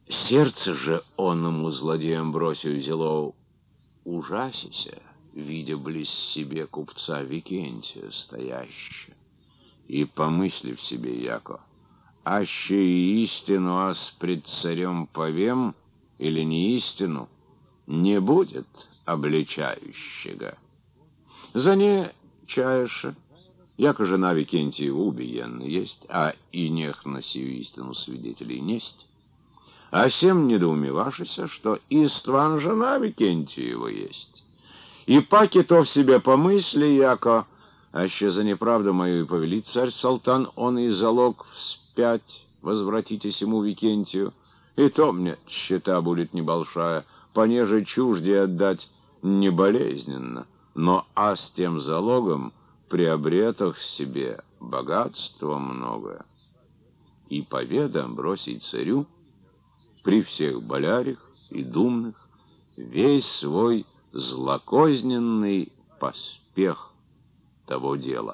Сердце же онному злодею Амбросию взяло ужасися, видя близ себе купца Викентия стоящего, и помыслив себе яко: аще и истину ас пред царем повем, или не истину, не будет обличающего. За не чаеше, яко жена Викентиева убиенна есть, а и нех на сию истину свидетелей несть, а сем недоумевашися, что истван жена Викентиева есть. И паки то в себе помысли, яко, аще за неправду мою и повелит царь-салтан, он и залог вспять возвратитесь ему Викентию, и то мне счета будет небольшая, понеже чужде отдать не болезненно, но а с тем залогом приобретах себе богатство многое. И поведа Амбросий царю при всех болярях и думных весь свой злокозненный поспех того дела.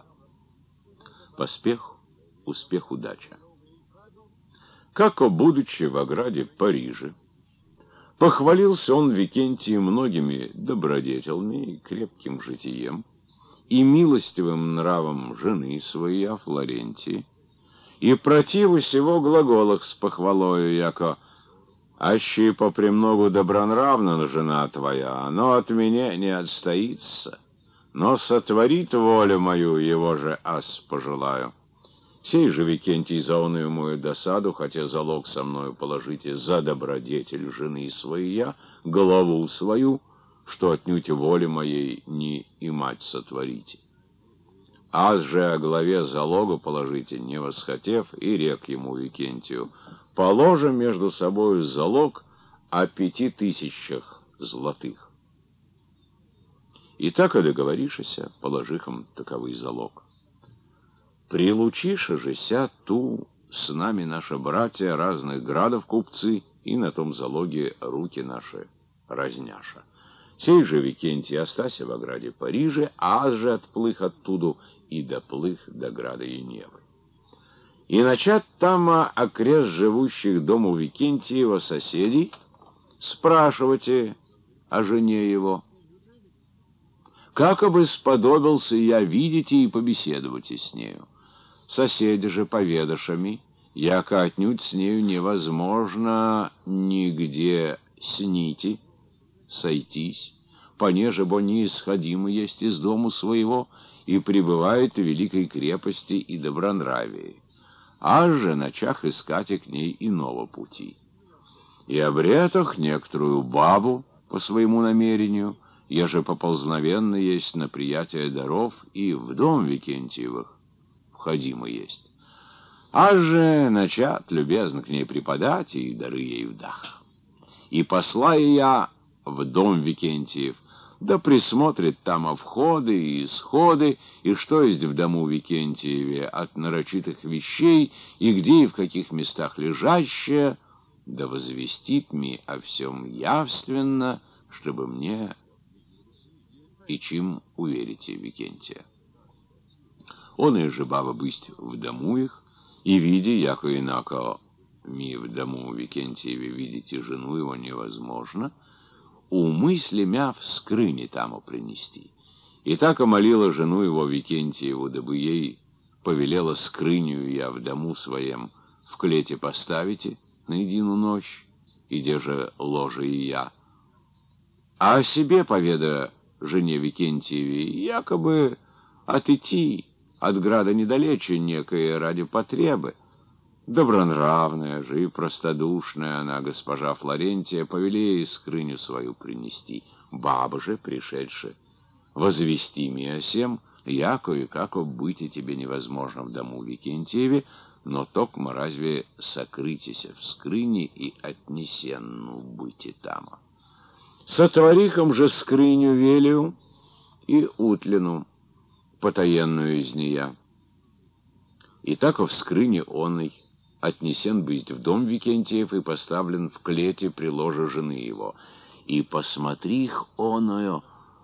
Поспех, успех, удача. Како, будучи в ограде Парижа, похвалился он Викентию многими добродетелми и крепким житием, и милостивым нравом жены своей Флорентии, и противу сего глаголах с похвалою, яко: аще попремногу добронравна жена твоя, но от меня не отстоится, но сотворит волю мою, его же ас пожелаю. Сей же Викентий за оную мою досаду, хотя залог со мною положите за добродетель жены своей, голову свою, что отнюдь воли моей не имать сотворите. Аз же о главе залога положите, не восхотев, и рек ему Викентию: положим между собою залог о 5000 златых. И так и договоришься, положихом таковый залог. Прилучиша же ся ту с нами наши братья разных градов купцы, и на том залоге руки наши разняша. Сей же Викентий остася в ограде Парижа, аз же отплых оттуду и доплых до града Еневы. И начат там окрест живущих дому Викентиева соседей спрашивайте о жене его. Как бы сподобился я видите и побеседовать с нею. Соседи же поведашами, яко отнюдь с нею невозможно нигде снити, сойтись, понеже бо неисходимо есть из дому своего и пребывает в великой крепости и добронравии, а же начах искать к ней иного пути. И обретах некоторую бабу по своему намерению, еже поползновенно есть на приятие даров и в дом Викентиевых входимо есть. А же начат любезно к ней преподать и дары ей вдах. И послаю я в дом Викентиев, да присмотрит там входы и исходы, и что есть в дому Викентиеве от нарочитых вещей, и где и в каких местах лежащее, да возвестит мне о всем явственно, чтобы мне и чем уверите Викентия. Он и же баба бысть в дому их, и видя, яко инако ми в дому Викентиеве видите жену его невозможно, умысли мя в скрыне таму принести. И так омолила жену его Викентиеву, дабы ей повелела скрыню я в дому своем в клете поставите на едину ночь, и где же ложе и я. А о себе поведа жене Викентиеве, якобы отойти от града недалече некое ради потребы. Добронравная же и простодушная она, госпожа Флорентия, повели ей скрыню свою принести. Баба же, пришедшая, возвести мне о сем, яко и како быть и тебе невозможно в дому Викентиеве, но токмо разве сокрытися в скрыне и отнесенну быть и тама. Сотворихом же скрыню велию и утлину потаенную из нея. И так в скрыне онной отнесен быть в дом Викентиев и поставлен в клете при ложе жены его. И посмотрих оную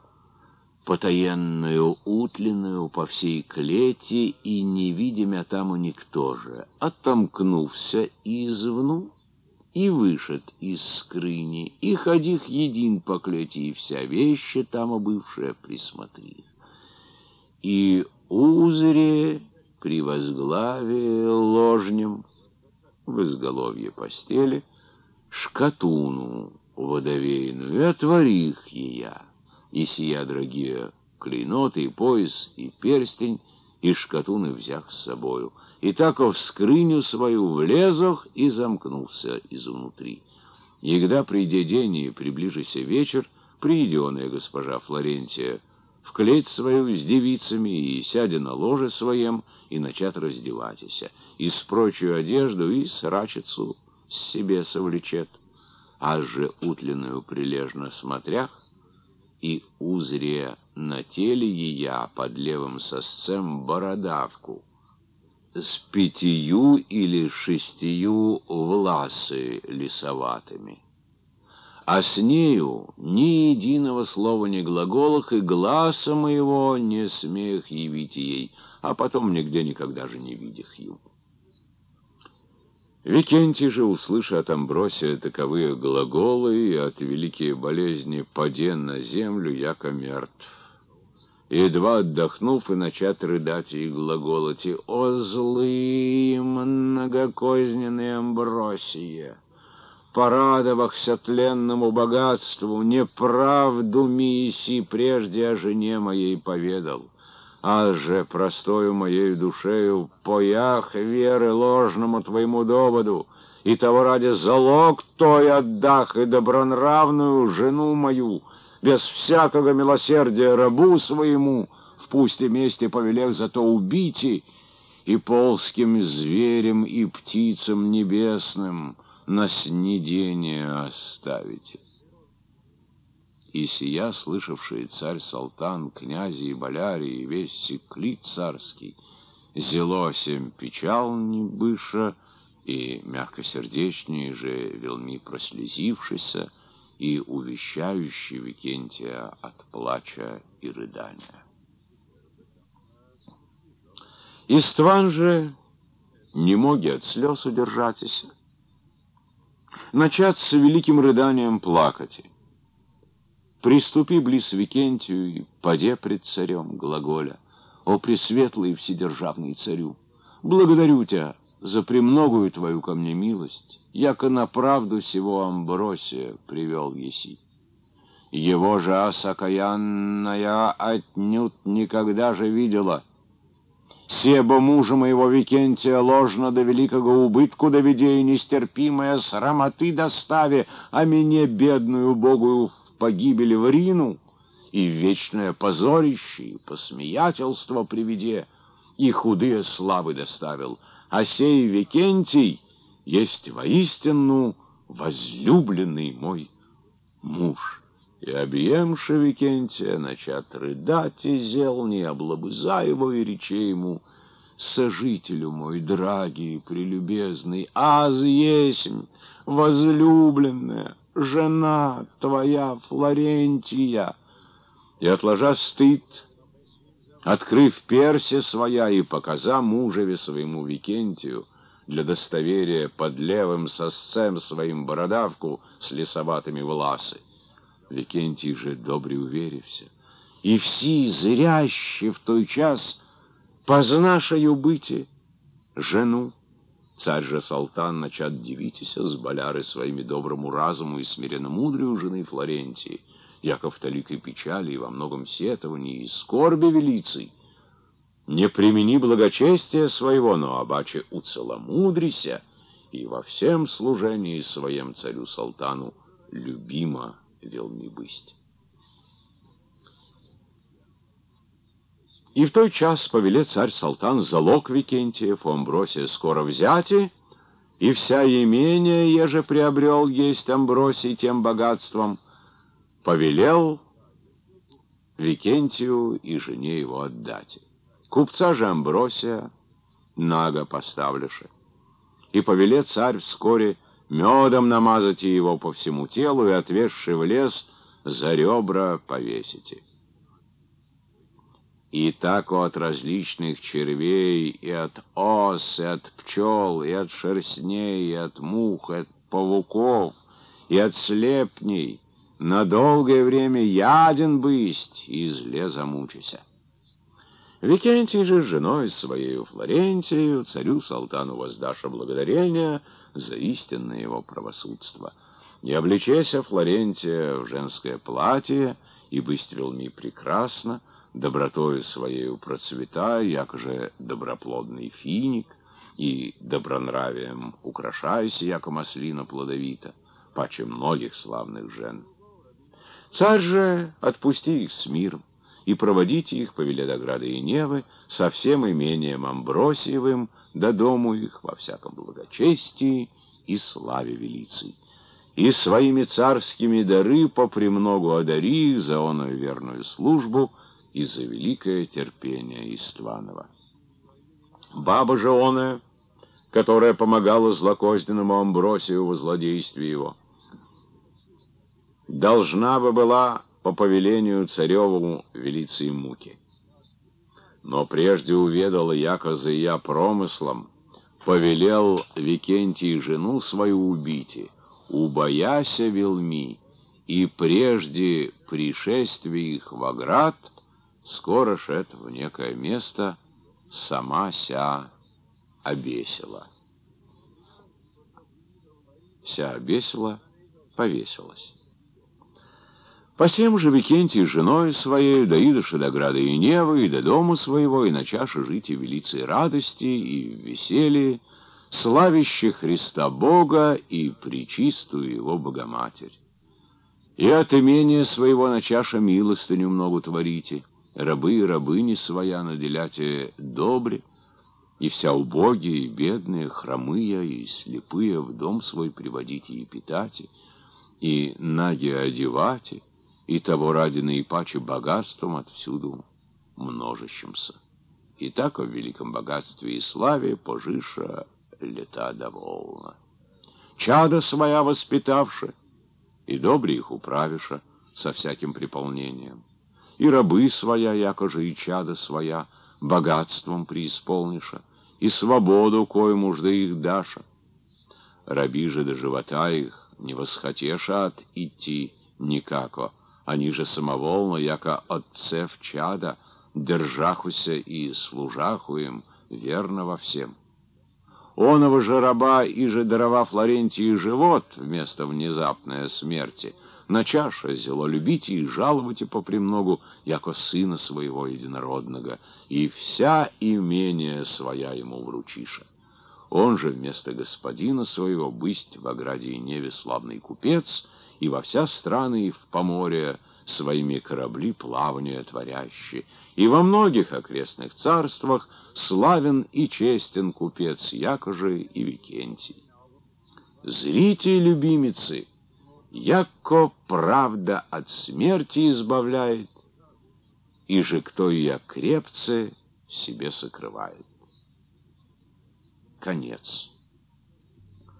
потаенную утлиную по всей клете, и не видимя таму никто же, отомкнулся извну, и вышед из скрыни, и ходих един по клете, и вся вещи там обывшая присмотри. И узре при возглаве ложнем в изголовье постели шкатуну водовейную, и отворих ея, и сия дорогие клейноты, и пояс, и перстень, и шкатуны взях с собою. И тако в скрыню свою влезох и замкнулся изнутри. Егда придя день и приближися вечер, прииденая госпожа Флорентия в клеть свою с девицами, и сядя на ложе своем, и начат раздеватися, и с прочую одежду, и срачицу с себе совлечет, а же утленную прилежно смотрях, и узре на теле ея под левым сосцем бородавку с 5 или 6 власы лисоватыми. А с нею ни единого слова не глаголах, и гласа моего не смех явить ей, а потом нигде никогда же не видях ю. Викентий же, услыша от Амбросия таковые глаголы, и от великие болезни паден на землю, яко мертв. Едва отдохнув, и начат рыдать и глаголать: «О злый многокозненный Амбросия! Порадовахся тленному богатству, неправду миси прежде о жене моей поведал, а же простою моей душею поях веры ложному твоему доводу, и того ради залог той отдах и добронравную жену мою, без всякого милосердия рабу своему, в пусте месте повелев зато убить и полским зверям и птицам небесным на снедение оставите». И сия, слышавший царь Салтан, князи и боляре, и весь секлит царский, зело сем печални быша, и мягкосердечнее же велми прослезившийся, и увещающий Викентия от плача и рыдания. Истван же не моги от слез удержатися, начать с великим рыданием плакати. Приступи близ Викентию и поде пред царем глаголя: «О пресветлый вседержавный царю, благодарю тебя за премногую твою ко мне милость, яко на правду сего Амбросия привел еси. Его же ас окаянная отнюдь никогда же видела. Себо мужа моего Викентия ложно до великого убытку доведе и нестерпимая срамоты доставе, а мне, бедную убогую, в погибель в рину, и в вечное позорище, и посмеятельство приведе, и худые славы доставил. А сей Викентий есть воистину возлюбленный мой муж». И объемши Викентия, начат рыдать и зел, не облобыза его, и рече ему: «Сожителю мой, драгий, прелюбезный, аз есмь возлюбленная жена твоя Флорентия». И, отложа стыд, открыв перси своя, и показа мужеве своему Викентию для достоверия под левым сосцем своим бородавку с лисоватыми власы, Викентий же добре уверився, и все зрящи в той час познашаю быти жену. Царь же Салтан начат дивитися с боляры своими доброму разуму и смиренно-мудрию жены Флорентии, яко в толикой печали и во многом сетовании и скорби велицей. Не примени благочестия своего, но обаче уцеломудрися, и во всем служении своем царю Салтану любима велми бысть. И в той час повеле царь Салтан залог Викентиев у Амбросия скоро взяти, и вся имение, еже приобрел есть Амбросий тем богатством, повелел Викентию и жене его отдать. Купца же Амбросия наго поставляше, и повеле царь вскоре медом намазать его по всему телу, и, отвезши в лес, за ребра повесите. И так от различных червей, и от ос, и от пчел, и от шерстней, и от мух, и от пауков и от слепней на долгое время яден бысть и зле замучися. Викентий же с женой своею Флорентию царю-салтану воздаша благодарения за истинное его правосудство. И облечеся Флорентия в женское платье, и бысть велми прекрасно, добротою своею процветая, якоже доброплодный финик, и добронравием украшайся, яко маслина плодовита, паче многих славных жен. Царь же отпусти их с миром, и проводите их повеле до града Иневы со всем имением Амбросиевым до дому их во всяком благочестии и славе велицей. И своими царскими дары попремногу одари их за оную верную службу и за великое терпение Истванова. Баба же оная, которая помогала злокозненному Амбросию во злодействе его, должна бы была по повелению царевому велицы им муки. Но прежде уведала, яко за я промыслом, повелел Викентий жену свою убить, убояся велми, и прежде пришествия их в град, скоро шед в некое место, сама ся обесила. Ся обесила, повесилась. Посем же Викентий с женой своей доидоши до града Иневы и до дома своего, и начаше жить и велицей радости, и в веселье, славяще Христа Бога и пречистую его Богоматерь. И от имения своего начаша милостыню много творите, рабы и рабыни своя наделяте добре, и вся убогие и бедные, хромые и слепые в дом свой приводите и питате, и наги одевате, и того ради наипаче богатством отвсюду множащимся. И так о великом богатстве и славе пожиша лета довольно. Чада своя воспитавши, и добре их управиша со всяким приполнением, и рабы своя, якоже и чада своя, богатством преисполниша, и свободу, кою мужда их даша. Раби же до живота их не восхотеша от идти никако, они же самоволно, яко отцев чада, держахуся и служаху им верно во всем. Оного же раба, и же дарова Флорентии живот вместо внезапной смерти, начаша зело любить и жаловать и попремногу, яко сына своего единородного, и вся имение своя ему вручиша. Он же вместо господина своего бысть в ограде и неве славный купец, и во вся страны и в поморье своими корабли плавания творящие, и во многих окрестных царствах славен и честен купец, якоже и Викентий. Зрите, любимицы, яко правда от смерти избавляет, и же кто ее крепце себе сокрывает. Конец.